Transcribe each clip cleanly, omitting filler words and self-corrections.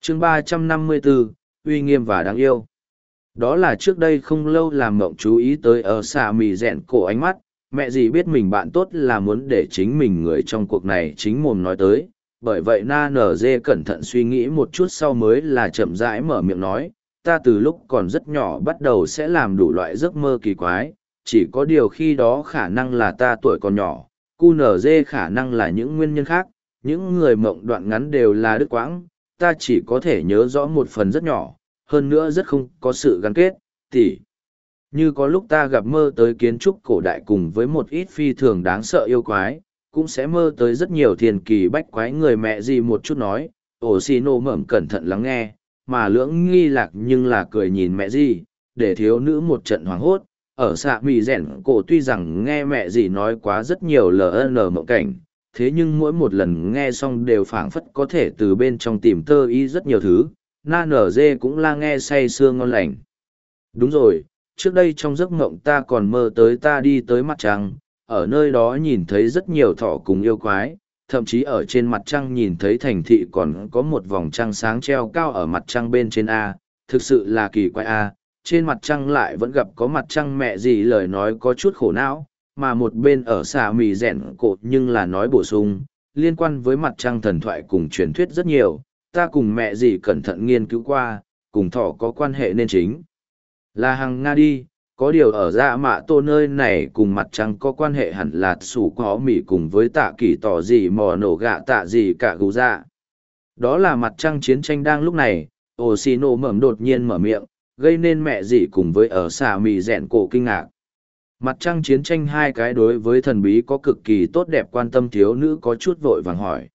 chương 354, uy nghiêm và đáng yêu. Đó là trước đây không lâu làm mộng chú ý tới ở xạ mì rẹn cổ ánh mắt, mẹ gì biết mình bạn tốt là muốn để chính mình người trong cuộc này chính mồm nói tới, bởi vậy na nở dê cẩn thận suy nghĩ một chút sau mới là chậm rãi mở miệng nói, ta từ lúc còn rất nhỏ bắt đầu sẽ làm đủ loại giấc mơ kỳ quái, chỉ có điều khi đó khả năng là ta tuổi còn nhỏ, QNZ khả năng là những nguyên nhân khác, những người mộng đoạn ngắn đều là đứt quãng, ta chỉ có thể nhớ rõ một phần rất nhỏ, hơn nữa rất không có sự gắn kết, tỉ như có lúc ta gặp mơ tới kiến trúc cổ đại cùng với một ít phi thường đáng sợ yêu quái, cũng sẽ mơ tới rất nhiều thiền kỳ bách quái. Người mẹ gì một chút nói, ổ xì nổ mởm cẩn thận lắng nghe, mà lưỡng nghi lạc nhưng là cười nhìn mẹ gì, để thiếu nữ một trận hoảng hốt. Ở xạ mì rẻn cổ tuy rằng nghe mẹ gì nói quá rất nhiều LN mộng cảnh, thế nhưng mỗi một lần nghe xong đều phảng phất có thể từ bên trong tìm tơ ý rất nhiều thứ, na nở dê cũng la nghe say sưa ngon lành. Đúng rồi, trước đây trong giấc mộng ta còn mơ tới ta đi tới mặt trăng, ở nơi đó nhìn thấy rất nhiều thỏ cùng yêu quái, thậm chí ở trên mặt trăng nhìn thấy thành thị còn có một vòng trăng sáng treo cao ở mặt trăng bên trên A, thực sự là kỳ quái A, trên mặt trăng lại vẫn gặp có mặt trăng. Mẹ gì lời nói có chút khổ não, mà một bên ở xà mì rẻn cột nhưng là nói bổ sung, liên quan với mặt trăng thần thoại cùng truyền thuyết rất nhiều, ta cùng mẹ gì cẩn thận nghiên cứu qua, cùng thỏ có quan hệ nên chính là hàng Nga đi, có điều ở dạ mạ tô nơi này cùng mặt trăng có quan hệ hẳn là sủ có mỉ cùng với tạ kỳ tỏ gì mò nổ gạ tạ gì cả gù dạ. Đó là mặt trăng chiến tranh đang lúc này, ồ xì nổ mởm đột nhiên mở miệng, gây nên mẹ gì cùng với ở xà mì rẽn cổ kinh ngạc. Mặt trăng chiến tranh hai cái đối với thần bí có cực kỳ tốt đẹp quan tâm thiếu nữ có chút vội vàng hỏi.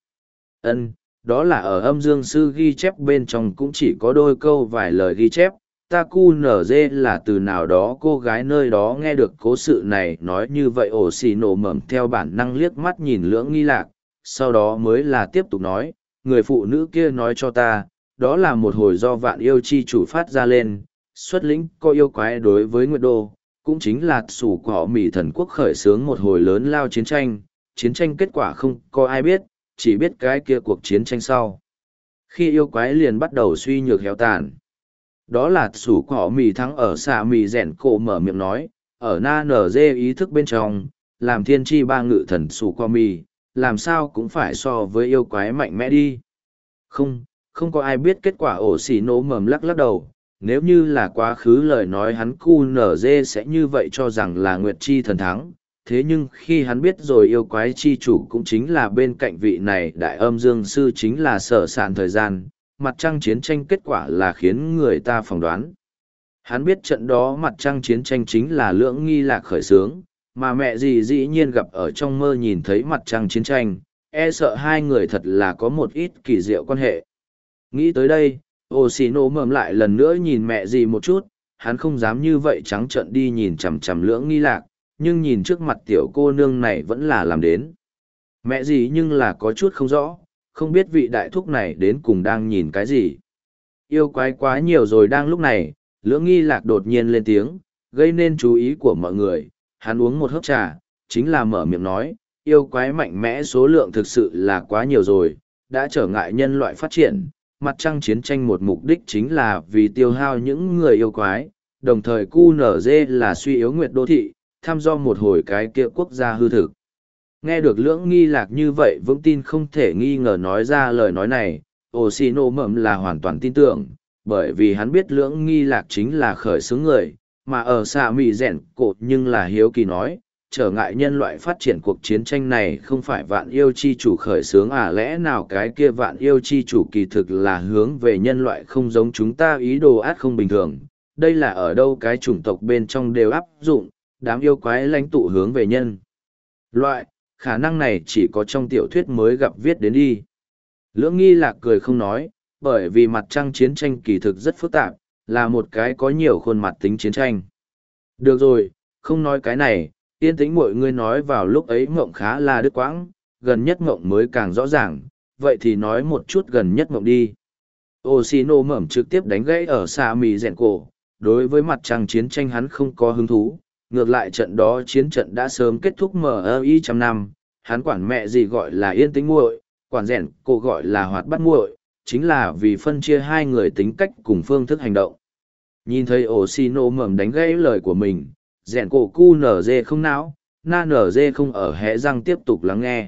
Đó là ở âm dương sư ghi chép bên trong cũng chỉ có đôi câu vài lời ghi chép, ta cu nở dê là từ nào đó cô gái nơi đó nghe được cố sự này nói như vậy. Ổ xì nổ mởm theo bản năng liếc mắt nhìn lưỡng nghi lạc, sau đó mới là tiếp tục nói, người phụ nữ kia nói cho ta, đó là một hồi do vạn yêu chi chủ phát ra lên, xuất lĩnh có yêu quái đối với Nguyệt Đô, cũng chính là sủ cỏ mỉ thần quốc khởi xướng một hồi lớn lao chiến tranh kết quả không có ai biết, chỉ biết cái kia cuộc chiến tranh sau. Khi yêu quái liền bắt đầu suy nhược héo tàn. Đó là sủ cỏ mì thắng ở xạ mì rèn cổ mở miệng nói, ở na nở dê ý thức bên trong, làm thiên tri ba ngự thần sủ cỏ mì, làm sao cũng phải so với yêu quái mạnh mẽ đi. Không có ai biết kết quả. Ổ xì nổ mầm lắc lắc đầu, nếu như là quá khứ lời nói hắn cu nở dê sẽ như vậy cho rằng là nguyệt chi thần thắng. Thế nhưng khi hắn biết rồi yêu quái chi chủ cũng chính là bên cạnh vị này đại âm dương sư chính là sở sản thời gian, mặt trăng chiến tranh kết quả là khiến người ta phỏng đoán. Hắn biết trận đó mặt trăng chiến tranh chính là lưỡng nghi lạc khởi xướng, mà mẹ gì dĩ nhiên gặp ở trong mơ nhìn thấy mặt trăng chiến tranh, e sợ hai người thật là có một ít kỳ diệu quan hệ. Nghĩ tới đây, ô xì nổ mầm lại lần nữa nhìn mẹ gì một chút, hắn không dám như vậy trắng trợn đi nhìn chằm chằm lưỡng nghi lạc, nhưng nhìn trước mặt tiểu cô nương này vẫn là làm đến. Mẹ gì nhưng là có chút không rõ, không biết vị đại thúc này đến cùng đang nhìn cái gì. Yêu quái quá nhiều rồi. Đang lúc này, lưỡng nghi lạc đột nhiên lên tiếng, gây nên chú ý của mọi người. Hắn uống một hớp trà, chính là mở miệng nói, yêu quái mạnh mẽ số lượng thực sự là quá nhiều rồi, đã trở ngại nhân loại phát triển. Mặt trăng chiến tranh một mục đích chính là vì tiêu hao những người yêu quái, đồng thời QNZ là suy yếu nguyệt đô thị, thăm dò một hồi cái kia quốc gia hư thực. Nghe được lưỡng nghi lạc như vậy vững tin không thể nghi ngờ nói ra lời nói này, ổ xì nổ mầm là hoàn toàn tin tưởng, bởi vì hắn biết lưỡng nghi lạc chính là khởi xướng người, mà ở xạ mì rèn cột nhưng là hiếu kỳ nói, trở ngại nhân loại phát triển cuộc chiến tranh này không phải vạn yêu chi chủ khởi xướng à, lẽ nào cái kia vạn yêu chi chủ kỳ thực là hướng về nhân loại không giống chúng ta, ý đồ át không bình thường, đây là ở đâu cái chủng tộc bên trong đều áp dụng, đám yêu quái lãnh tụ hướng về nhân loại, khả năng này chỉ có trong tiểu thuyết mới gặp viết đến đi. Lưỡng nghi lạc cười không nói, bởi vì mặt trăng chiến tranh kỳ thực rất phức tạp, là một cái có nhiều khuôn mặt tính chiến tranh. Được rồi, không nói cái này, yên tĩnh mọi người nói vào lúc ấy mộng khá là đứt quãng, gần nhất mộng mới càng rõ ràng, vậy thì nói một chút gần nhất mộng đi. Oshino mởm trực tiếp đánh gãy ở xa mì rèn cổ, đối với mặt trăng chiến tranh hắn không có hứng thú, ngược lại trận đó chiến trận đã sớm kết thúc MI trăm năm, hắn quản mẹ gì gọi là yên tĩnh muội, quản rèn cổ gọi là hoạt bát muội, chính là vì phân chia hai người tính cách cùng phương thức hành động. Nhìn thấy ổ xì nổ mầm đánh gãy lời của mình, rèn cổ cu nở dê không não, na nở dê không ở hẽ răng tiếp tục lắng nghe.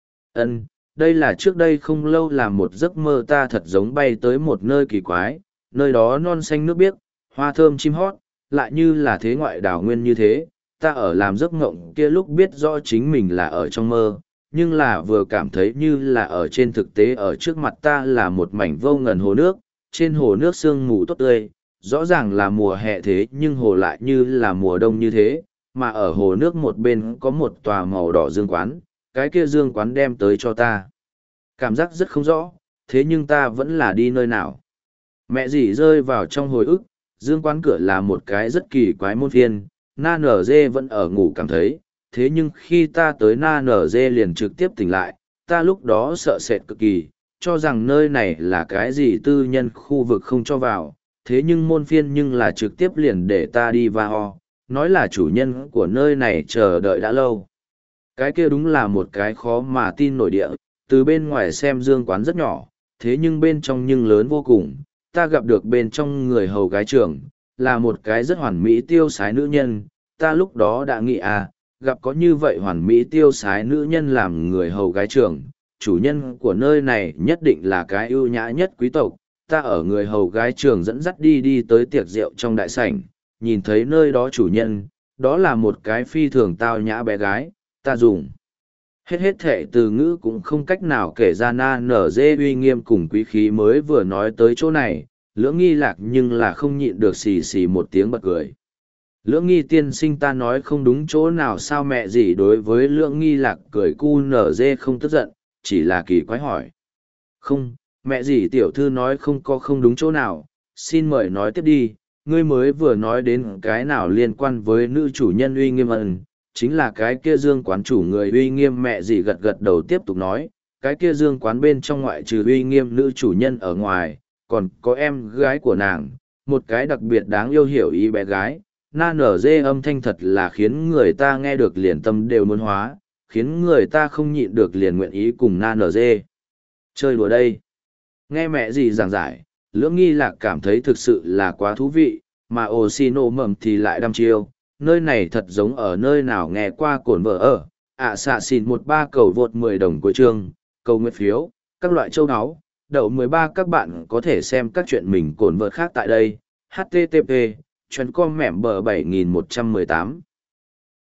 Đây là trước đây không lâu làm một giấc mơ ta thật giống bay tới một nơi kỳ quái, nơi đó non xanh nước biếc, hoa thơm chim hót, lại như là thế ngoại đảo nguyên như thế. Ta ở làm giấc ngộng kia lúc biết rõ chính mình là ở trong mơ, nhưng là vừa cảm thấy như là ở trên thực tế ở trước mặt ta là một mảnh vô ngần hồ nước, trên hồ nước sương mù tốt tươi, rõ ràng là mùa hè thế nhưng hồ lại như là mùa đông như thế, mà ở hồ nước một bên có một tòa màu đỏ dương quán, cái kia dương quán đem tới cho ta. Cảm giác rất không rõ, thế nhưng ta vẫn là đi nơi nào. Mẹ dì rơi vào trong hồi ức, dương quán cửa là một cái rất kỳ quái môn phiên, na nở dê vẫn ở ngủ cảm thấy, thế nhưng khi ta tới na nở dê liền trực tiếp tỉnh lại, ta lúc đó sợ sệt cực kỳ, cho rằng nơi này là cái gì tư nhân khu vực không cho vào, thế nhưng môn phiên nhưng là trực tiếp liền để ta đi va ho, nói là chủ nhân của nơi này chờ đợi đã lâu. Cái kia đúng là một cái khó mà tin nổi địa, từ bên ngoài xem dương quán rất nhỏ, thế nhưng bên trong nhưng lớn vô cùng, ta gặp được bên trong người hầu gái trưởng, là một cái rất hoàn mỹ tiêu sái nữ nhân, ta lúc đó đã nghĩ gặp có như vậy hoàn mỹ tiêu sái nữ nhân làm người hầu gái trưởng, chủ nhân của nơi này nhất định là cái ưu nhã nhất quý tộc, ta ở người hầu gái trưởng dẫn dắt đi tới tiệc rượu trong đại sảnh, nhìn thấy nơi đó chủ nhân, đó là một cái phi thường tao nhã bé gái, ta dùng. Hết thệ từ ngữ cũng không cách nào kể ra na nở dê uy nghiêm cùng quý khí mới vừa nói tới chỗ này, lưỡng nghi lạc nhưng là không nhịn được xì xì một tiếng bật cười. Lưỡng nghi tiên sinh ta nói không đúng chỗ nào sao mẹ gì đối với lưỡng nghi lạc cười cu nở dê không tức giận, chỉ là kỳ quái hỏi. Không, mẹ gì tiểu thư nói không có không đúng chỗ nào, xin mời nói tiếp đi, ngươi mới vừa nói đến cái nào liên quan với nữ chủ nhân uy nghiêm ẩn, chính là cái kia dương quán chủ người uy nghiêm mẹ gì gật gật đầu tiếp tục nói, cái kia dương quán bên trong ngoại trừ uy nghiêm nữ chủ nhân ở ngoài, còn có em gái của nàng, một cái đặc biệt đáng yêu hiểu ý bé gái, na nở dê âm thanh thật là khiến người ta nghe được liền tâm đều muốn hóa, khiến người ta không nhịn được liền nguyện ý cùng na nở dê. Chơi đùa đây. Nghe mẹ gì giảng giải, lưỡng nghi lạc cảm thấy thực sự là quá thú vị, mà ồ xì nổ mầm thì lại đăm chiêu, nơi này thật giống ở nơi nào nghe qua cổn vợ ở, xạ xìn 13 cầu vượt 10 đồng của chương, cầu nguyện phiếu, các loại châu áo, đậu 13 các bạn có thể xem các chuyện mình cổn vợ khác tại đây, http, chuyến com mẻm bờ 7118.